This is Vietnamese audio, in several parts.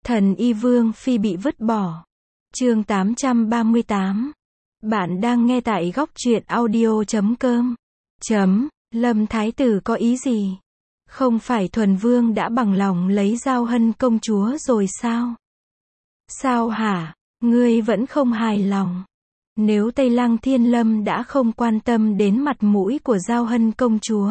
Thần y Vương Phi bị vứt bỏ. Chương 838. Bạn đang nghe tại góc truyện audio.com. Lâm Thái Tử có ý gì? Không phải Thuần Vương đã bằng lòng lấy Giao Hân công chúa rồi sao? Sao hả? Ngươi vẫn không hài lòng? Nếu Tây Lăng Thiên Lâm đã không quan tâm đến mặt mũi của Giao Hân công chúa,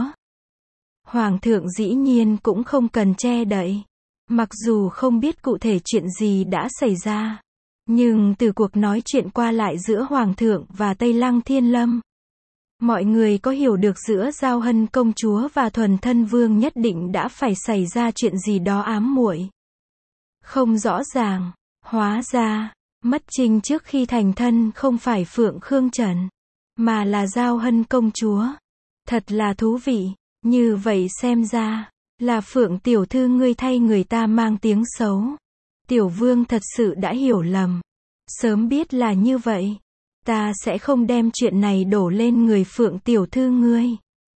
Hoàng thượng dĩ nhiên cũng không cần che đậy. Mặc dù không biết cụ thể chuyện gì đã xảy ra, nhưng từ cuộc nói chuyện qua lại giữa Hoàng thượng và Tây Lăng Thiên Lâm, mọi người có hiểu được giữa Giao Hân công chúa và Thuần Thân Vương nhất định đã phải xảy ra chuyện gì đó ám muội. Không rõ ràng, hóa ra, mất trinh trước khi thành thân không phải Phượng Khương Trần, mà là Giao Hân công chúa. Thật là thú vị, như vậy xem ra, là Phượng tiểu thư ngươi thay người ta mang tiếng xấu. Tiểu Vương thật sự đã hiểu lầm. Sớm biết là như vậy, ta sẽ không đem chuyện này đổ lên người Phượng tiểu thư ngươi.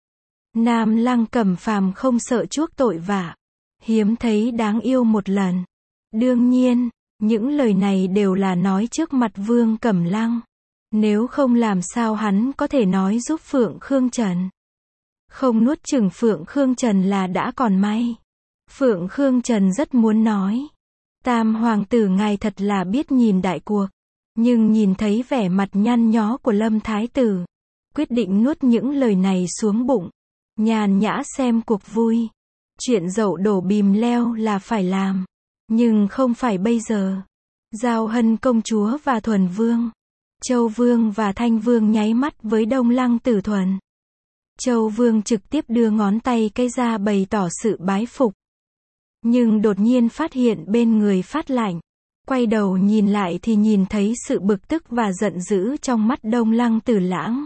Nam Lăng Cẩm Phàm không sợ chuốc tội vạ, hiếm thấy đáng yêu một lần. Đương nhiên, những lời này đều là nói trước mặt Vương Cẩm Lăng. Nếu không làm sao hắn có thể nói giúp Phượng Khương Trần. Không nuốt chửng Phượng Khương Trần là đã còn may. Phượng Khương Trần rất muốn nói, Tam hoàng tử ngài thật là biết nhìn đại cuộc. Nhưng nhìn thấy vẻ mặt nhăn nhó của Lâm Thái Tử, quyết định nuốt những lời này xuống bụng, nhàn nhã xem cuộc vui. Chuyện dậu đổ bìm leo là phải làm, nhưng không phải bây giờ. Giao Hân công chúa và Thuần Vương, Châu Vương và Thanh Vương nháy mắt với Đông Lăng Tử Thuần. Châu Vương trực tiếp đưa ngón tay cái ra bày tỏ sự bái phục. Nhưng đột nhiên phát hiện bên người phát lạnh. Quay đầu nhìn lại thì nhìn thấy sự bực tức và giận dữ trong mắt Đông Lăng Tử Lãng.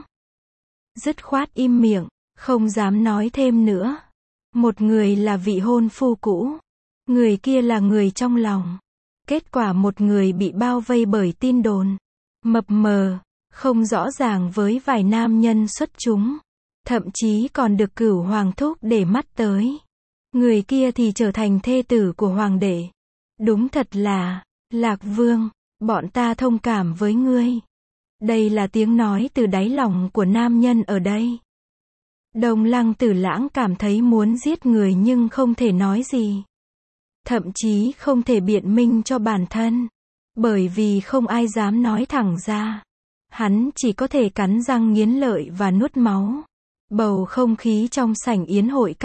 Dứt khoát im miệng, không dám nói thêm nữa. Một người là vị hôn phu cũ, người kia là người trong lòng. Kết quả một người bị bao vây bởi tin đồn mập mờ, không rõ ràng với vài nam nhân xuất chúng. Thậm chí còn được Cửu Hoàng thúc để mắt tới. Người kia thì trở thành thê tử của Hoàng đệ. Đúng thật là, Lạc Vương, bọn ta thông cảm với ngươi. Đây là tiếng nói từ đáy lòng của nam nhân ở đây. Đông Lăng Tử Lãng cảm thấy muốn giết người nhưng không thể nói gì. Thậm chí không thể biện minh cho bản thân. Bởi vì không ai dám nói thẳng ra. Hắn chỉ có thể cắn răng nghiến lợi và nuốt máu. Bầu không khí trong sảnh yến hội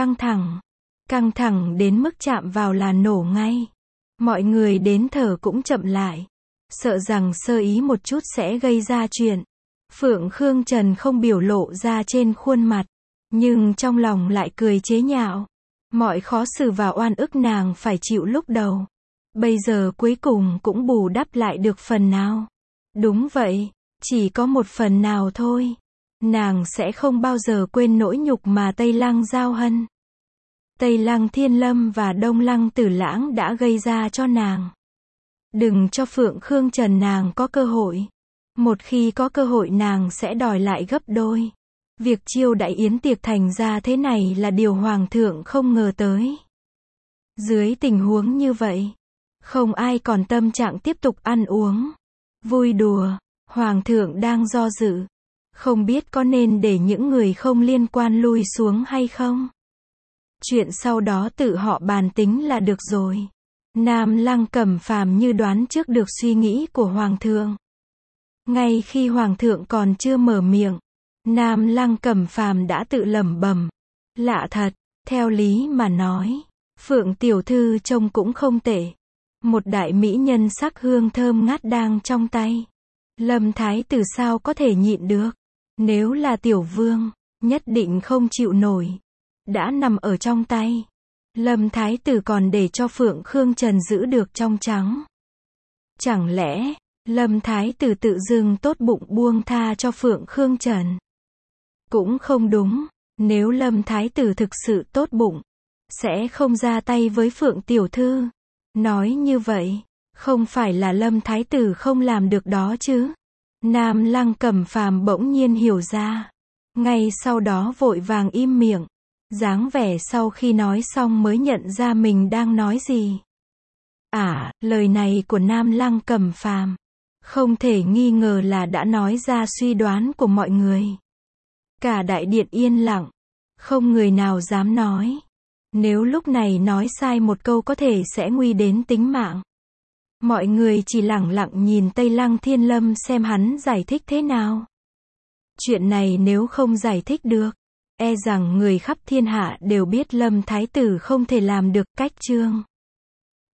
căng thẳng đến mức chạm vào là nổ ngay. Mọi người đến thở cũng chậm lại, sợ rằng sơ ý một chút sẽ gây ra chuyện. Phượng Khương Trần không biểu lộ ra trên khuôn mặt, nhưng trong lòng lại cười chế nhạo. Mọi khó xử và oan ức nàng phải chịu lúc đầu, bây giờ cuối cùng cũng bù đắp lại được phần nào. Đúng vậy, chỉ có một phần nào thôi. Nàng sẽ không bao giờ quên nỗi nhục mà Tây Lăng Giao Hân, Tây Lăng Thiên Lâm và Đông Lăng Tử Lãng đã gây ra cho nàng. Đừng cho Phượng Khương Trần nàng có cơ hội. Một khi có cơ hội nàng sẽ đòi lại gấp đôi. Việc chiêu đãi yến tiệc thành ra thế này là điều Hoàng thượng không ngờ tới. Dưới tình huống như vậy, không ai còn tâm trạng tiếp tục ăn uống, vui đùa. Hoàng thượng đang do dự, không biết có nên để những người không liên quan lui xuống hay không. Chuyện sau đó tự họ bàn tính là được rồi. Nam Lăng Cẩm Phàm như đoán trước được suy nghĩ của Hoàng thượng. Ngay khi Hoàng thượng còn chưa mở miệng, Nam Lăng Cẩm Phàm đã tự lẩm bẩm. Lạ thật, theo lý mà nói, Phượng tiểu thư trông cũng không tệ. Một đại mỹ nhân sắc hương thơm ngát đang trong tay. Lâm Thái Tử sao có thể nhịn được? Nếu là Tiểu Vương, nhất định không chịu nổi. Đã nằm ở trong tay, Lâm Thái Tử còn để cho Phượng Khương Trần giữ được trong trắng. Chẳng lẽ, Lâm Thái Tử tự dưng tốt bụng buông tha cho Phượng Khương Trần? Cũng không đúng, nếu Lâm Thái Tử thực sự tốt bụng, sẽ không ra tay với Phượng tiểu thư. Nói như vậy, không phải là Lâm Thái Tử không làm được đó chứ? Nam Lăng Cẩm Phàm bỗng nhiên hiểu ra. Ngay sau đó vội vàng im miệng. Dáng vẻ sau khi nói xong mới nhận ra mình đang nói gì. Lời này của Nam Lăng Cẩm Phàm không thể nghi ngờ là đã nói ra suy đoán của mọi người. Cả đại điện yên lặng, không người nào dám nói. Nếu lúc này nói sai một câu có thể sẽ nguy đến tính mạng. Mọi người chỉ lẳng lặng nhìn Tây Lăng Thiên Lâm xem hắn giải thích thế nào. Chuyện này nếu không giải thích được, e rằng người khắp thiên hạ đều biết Lâm Thái tử không thể làm được. Cách chương